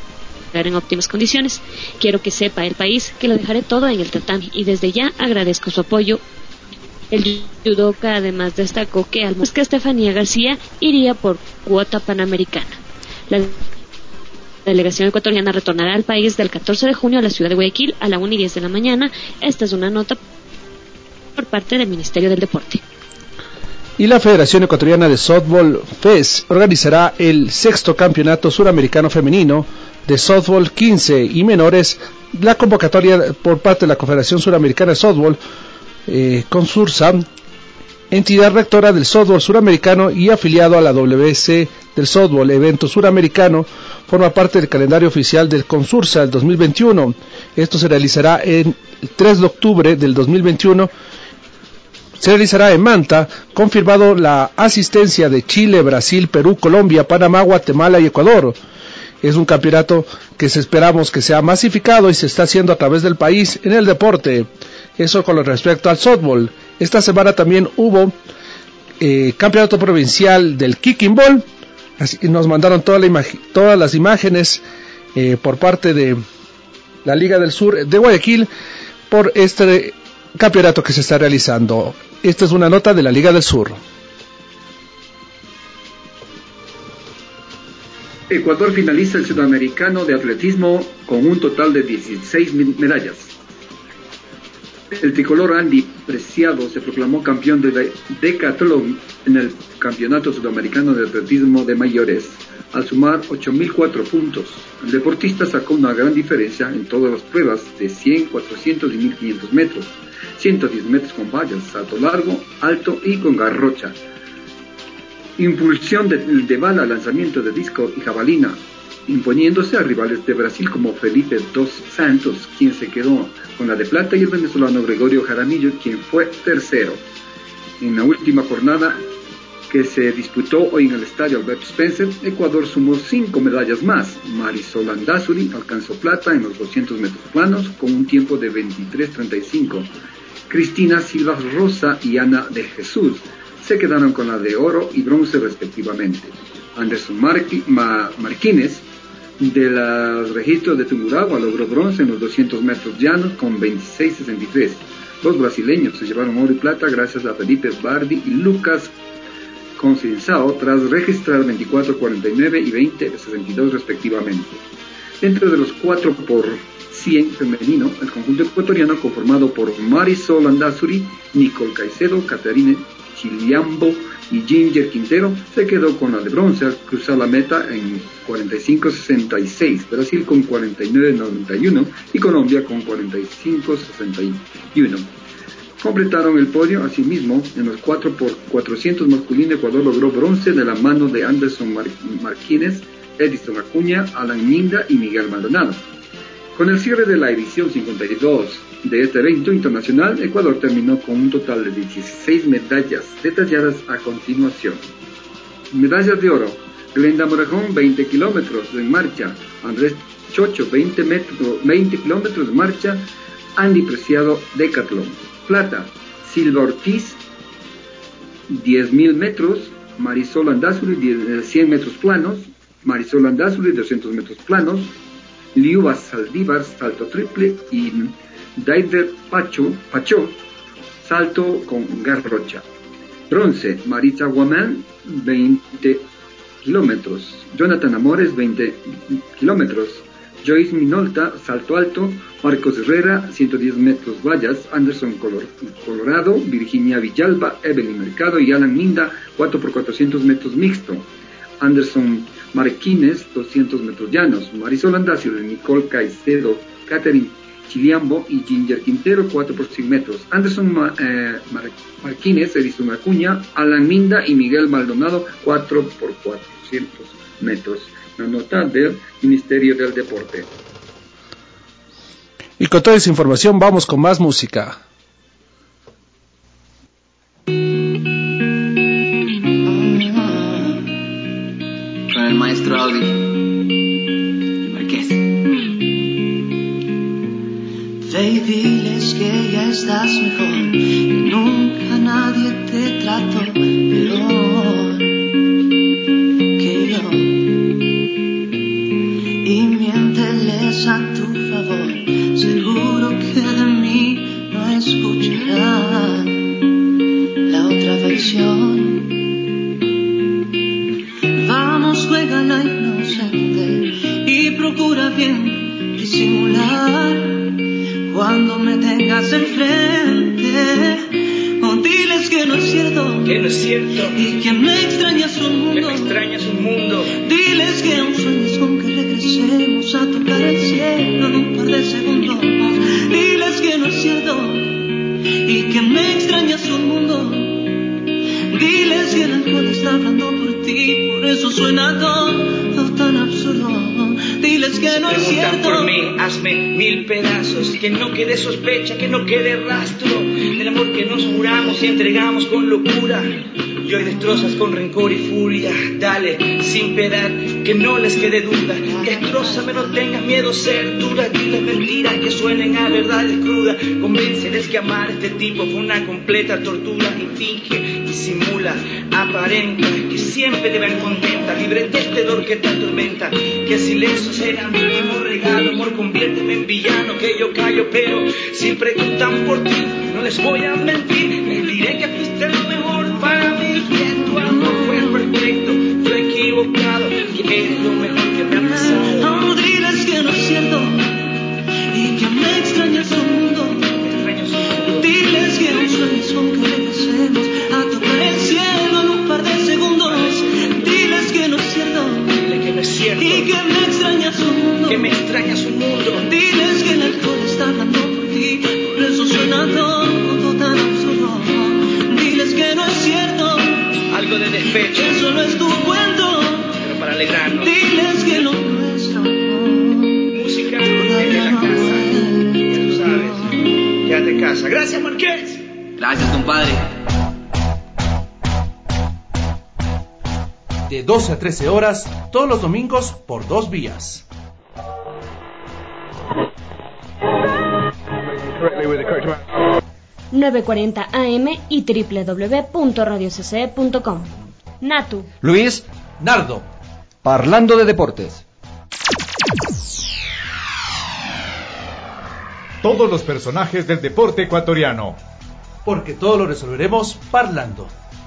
en óptimas condiciones. Quiero que sepa el país que lo dejaré todo en el tatami y desde ya agradezco su apoyo. El judoka además destacó que al menos que Estefanía García iría por cuota panamericana. La delegación ecuatoriana retornará al país del catorce de junio a la ciudad de Guayaquil a la una y diez de la mañana. Esta es una nota por parte del Ministerio del Deporte. Y la Federación Ecuatoriana de Softball F E S organizará el sexto Campeonato Suramericano Femenino de Softball quince y menores. La convocatoria por parte de la Confederación Suramericana de Softball, eh, Consursa, entidad rectora del softball suramericano y afiliado a la W C del softball, evento suramericano, forma parte del calendario oficial del Consursa del dos mil veintiuno. Esto se realizará el tres de octubre del dos mil veintiuno. Se realizará en Manta, confirmado la asistencia de Chile, Brasil, Perú, Colombia, Panamá, Guatemala y Ecuador. Es un campeonato que esperamos que sea masificado y se está haciendo a través del país en el deporte. Eso con respecto al softball. Esta semana también hubo eh, campeonato provincial del kicking ball. Así, nos mandaron toda la imag- todas las imágenes eh, por parte de la Liga del Sur de Guayaquil por este campeonato que se está realizando. Esta es una nota de la Liga del Sur. Ecuador finaliza el Sudamericano de Atletismo con un total de dieciséis medallas. El tricolor Andy Preciado se proclamó campeón de decatlón en el Campeonato Sudamericano de Atletismo de Mayores, al sumar ocho mil cuatro puntos. El deportista sacó una gran diferencia en todas las pruebas de cien, cuatrocientos y mil quinientos metros, ciento diez metros con vallas, salto largo, alto y con garrocha, impulsión de, de bala, lanzamiento de disco y jabalina, imponiéndose a rivales de Brasil como Felipe dos Santos, quien se quedó con la de plata, y el venezolano Gregorio Jaramillo, quien fue tercero. En la última jornada que se disputó hoy en el estadio Albert Spencer, Ecuador sumó cinco medallas más. Marisol Landázuri alcanzó plata en los doscientos metros planos con un tiempo de veintitrés treinta y cinco. Cristina Silva Rosa y Ana de Jesús se quedaron con la de oro y bronce respectivamente. Anderson Marqui, Ma, Marquínez de los registros de Tungurahua logró bronce en los doscientos metros llanos con veintiséis sesenta y tres. Los brasileños se llevaron oro y plata gracias a Felipe Bardi y Lucas Conceição tras registrar veinticuatro cuarenta y nueve y veinte sesenta y dos respectivamente. Dentro de los cuatro por cien femenino, el conjunto ecuatoriano conformado por Marisol Landázuri, Nicole Caicedo, Caterine Chiliambo y Ginger Quintero se quedó con la de bronce al cruzar la meta en cuarenta y cinco sesenta y seis, Brasil con cuarenta y nueve noventa y uno y Colombia con cuarenta y cinco sesenta y uno. Completaron el podio. Asimismo, en los cuatro por cuatrocientos masculino, Ecuador logró bronce de la mano de Anderson Mar- Marquínez, Edison Acuña, Alan Minda y Miguel Maldonado. Con el cierre de la edición cincuenta y dos de este evento internacional, Ecuador terminó con un total de dieciséis medallas detalladas a continuación. Medallas de oro: Glenda Morajón, veinte kilómetros en marcha; Andrés Chocho, veinte, metro, veinte kilómetros de marcha; Andy Preciado, decatlón. Plata: Silva Ortiz, diez mil metros; Marisol Landázuri, cien metros planos; Marisol Landázuri, doscientos metros planos; Liuba Saldívar, salto triple; y Daider Pacho, Pacho, salto con garrocha. Bronce: Maritza Guamán, veinte kilómetros; Jonathan Amores, veinte kilómetros; Joyce Minolta, salto alto; Marcos Herrera, ciento diez metros vallas; Anderson Colorado, Virginia Villalba, Evelyn Mercado y Alan Minda, cuatro por cuatrocientos metros mixto; Anderson Marquínez, doscientos metros llanos; Marisol Landázuri, Nicole Caicedo, Catherine Chiliambo y Ginger Quintero, cuatro por cien metros; Anderson Ma, eh, Mar, Marquínez, Edison Acuña, Alan Minda y Miguel Maldonado, cuatro por cuatrocientos metros. La nota del Ministerio del Deporte. Y con toda esa información vamos con más música. Con el maestro Audi Marqués. Ve y diles que ya estás mejor, que nunca nadie te trató peor que yo. Y miénteles a tu favor, seguro que de mí no escucharán la otra versión. Vamos, juega la inocente y procura bien disimular cuando me tengas enfrente. Oh, diles que no es cierto, que no es cierto, y que me extrañas un mundo, que me extrañas un mundo. Diles que aún sueñas con que regresemos a tocar el cielo en un par de segundos. Diles que no es cierto y que me extrañas un mundo. Diles que el alcohol está hablando por ti, por eso suena todo tan absurdo. Diles que no es cierto. Por mí, hazme mil pedazos, que no quede sospecha, que no quede rastro del amor que nos juramos y entregamos con locura. Y hoy destrozas con rencor y furia. Dale, sin piedad, que no les quede duda. Destrózame, no tengas miedo, ser dura. Diles mentiras que suenen a verdades crudas. Convénceles que amar a este tipo fue una completa tortura. Y finge, disimula, aparenta que siempre te ven contenta, libre de este dolor que te atormenta. Que el silencio será mi último regalo. Amor, conviérteme en villano, que yo callo, pero si preguntan por ti, no les voy a mentir. Les diré que fuiste lo mejor para mí. Que tu amor fue perfecto, yo equivocado, que eres lo mejor que me ha pasado. No, diles que no es cierto y que me extrañas un mundo. Diles que aún sueñas con que regresemos a tocar el cielo en un par de segundos. Diles que no es cierto, Dile que no es cierto, y que me extrañas un mundo. que me extrañas un mundo. Diles que el alcohol está hablando por ti, por eso suena todo tan absurdo. Diles que no es cierto, Algo de despecho, eso no es tu cuento. pero para alegrarnos. Diles que lo nuestro Música desde la casa, ya tú sabes. Quédate en casa. Gracias, Marqués. Gracias, compadre. de doce a trece horas, todos los domingos por dos vías. nueve cuarenta A M y doble u doble u doble u punto radio c c e punto com. Natu, Luis, Nardo, Parlando de Deportes. Todos los personajes del deporte ecuatoriano. porque todo lo resolveremos parlando.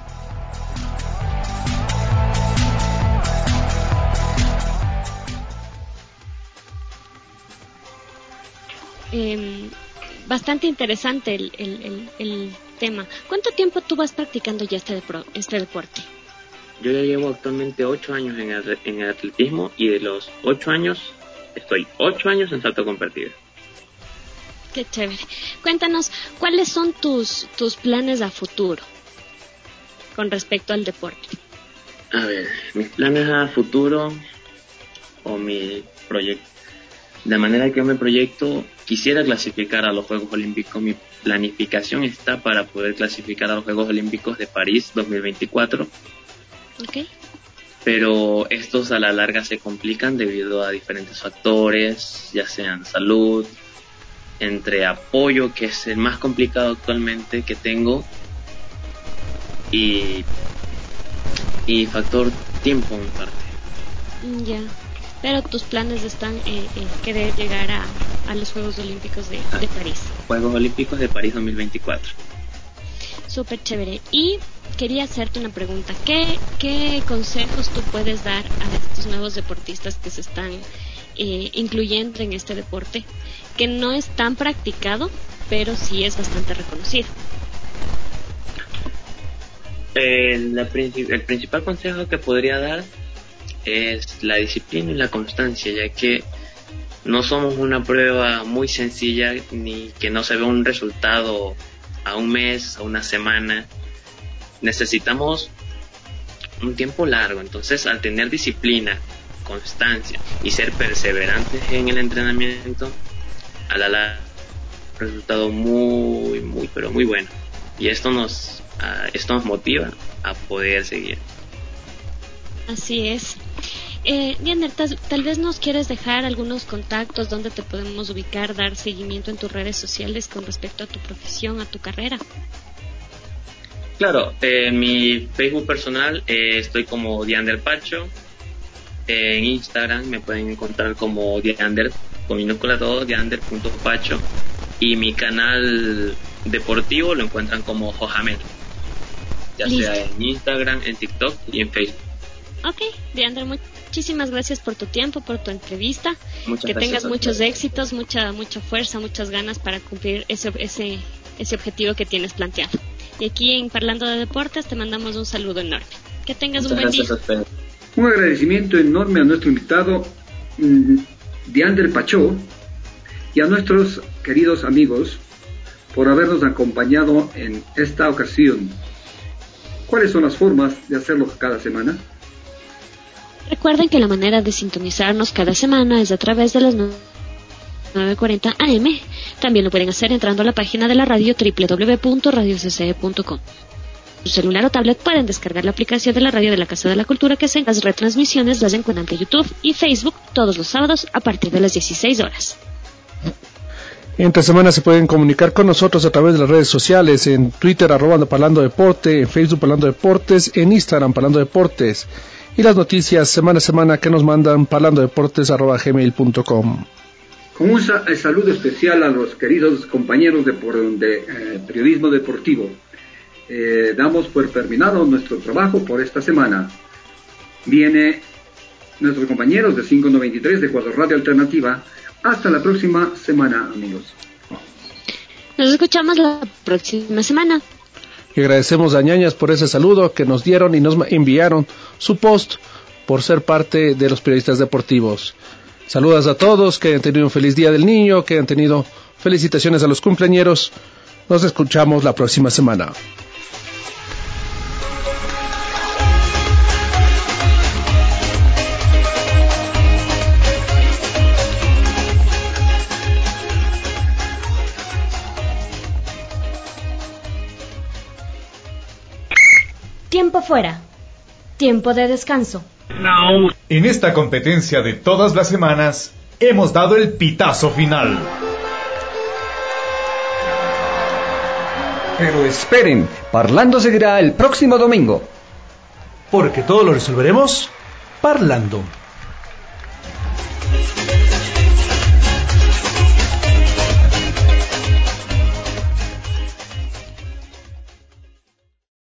Eh, bastante interesante el, el, el, el tema. ¿Cuánto tiempo tú vas practicando ya este, depro, este deporte? Yo ya llevo actualmente ocho años en el, en el atletismo, y de los ocho años estoy ocho años en salto convertido. Qué chévere. Cuéntanos, ¿cuáles son tus, tus planes a futuro con respecto al deporte? A ver, mis planes a futuro o mi proyecto. De manera que yo me proyecto, quisiera clasificar a los Juegos Olímpicos. Mi planificación está para poder clasificar a los Juegos Olímpicos de París dos mil veinticuatro. Okay. Pero estos a la larga se complican debido a diferentes factores, ya sean salud, entre apoyo, que es el más complicado actualmente que tengo, y, y factor tiempo en parte. Ya, pero tus planes están eh, eh, querer llegar a, a los Juegos Olímpicos de, de París. Juegos Olímpicos de París dos mil veinticuatro. Súper chévere. Y quería hacerte una pregunta. ¿Qué, qué consejos tú puedes dar a estos nuevos deportistas que se están eh, incluyendo en este deporte, que no es tan practicado, pero sí es bastante reconocido? El, la, el principal consejo que podría dar es la disciplina y la constancia, ya que no somos una prueba muy sencilla, ni que no se vea un resultado a un mes, a una semana. Necesitamos un tiempo largo. Entonces, al tener disciplina, constancia y ser perseverantes en el entrenamiento, a la larga un resultado muy, muy, pero muy bueno. Y esto nos, uh, esto nos motiva a poder seguir. Así es. Eh, Diander, tal, tal vez nos quieres dejar algunos contactos donde te podemos ubicar, dar seguimiento en tus redes sociales con respecto a tu profesión, a tu carrera. Claro, en eh, mi Facebook personal eh, estoy como Diander Pacho. Eh, en Instagram me pueden encontrar como Diander, con minúscula todo, diander punto pacho. Y mi canal deportivo lo encuentran como Johamed, ya Listo. sea en Instagram, en TikTok y en Facebook. Ok, Diander, muchísimas gracias por tu tiempo, por tu entrevista. Muchas que tengas muchos ustedes. éxitos, mucha mucha fuerza, muchas ganas para cumplir ese ese ese objetivo que tienes planteado. Y aquí en Parlando de Deportes te mandamos un saludo enorme. Que tengas Muchas un buen gracias día. Un agradecimiento enorme a nuestro invitado mmm, Diander Pacho, y a nuestros queridos amigos por habernos acompañado en esta ocasión. ¿Cuáles son las formas de hacerlo cada semana? Recuerden que la manera de sintonizarnos cada semana es a través de las nueve cuarenta A M. También lo pueden hacer entrando a la página de la radio doble u doble u doble u punto radio c c e punto com. Su celular o tablet pueden descargar la aplicación de la radio de la Casa de la Cultura, que se las retransmisiones las encuentran en YouTube y Facebook todos los sábados a partir de las dieciséis horas. Entre semana se pueden comunicar con nosotros a través de las redes sociales, en Twitter arroba Parlando Deporte, en Facebook Parlando Deportes, en Instagram Parlando Deportes, y las noticias semana a semana que nos mandan parlandodeportes arroba gmail punto com. Con un sa- saludo especial a los queridos compañeros de, por, de eh, periodismo deportivo. Eh, damos por terminado nuestro trabajo por esta semana. Viene nuestros compañeros de cinco noventa y tres de Ecuador Radio Alternativa. Hasta la próxima semana, amigos. Nos escuchamos la próxima semana. Y agradecemos a Ñañas por ese saludo que nos dieron y nos enviaron su post por ser parte de los periodistas deportivos. Saludos a todos, que hayan tenido un feliz Día del Niño, que hayan tenido felicitaciones a los cumpleañeros. Nos escuchamos la próxima semana. Tiempo fuera. Tiempo de descanso. No. En esta competencia de todas las semanas, hemos dado el pitazo final. Pero esperen, Parlando seguirá el próximo domingo. Porque todo lo resolveremos parlando.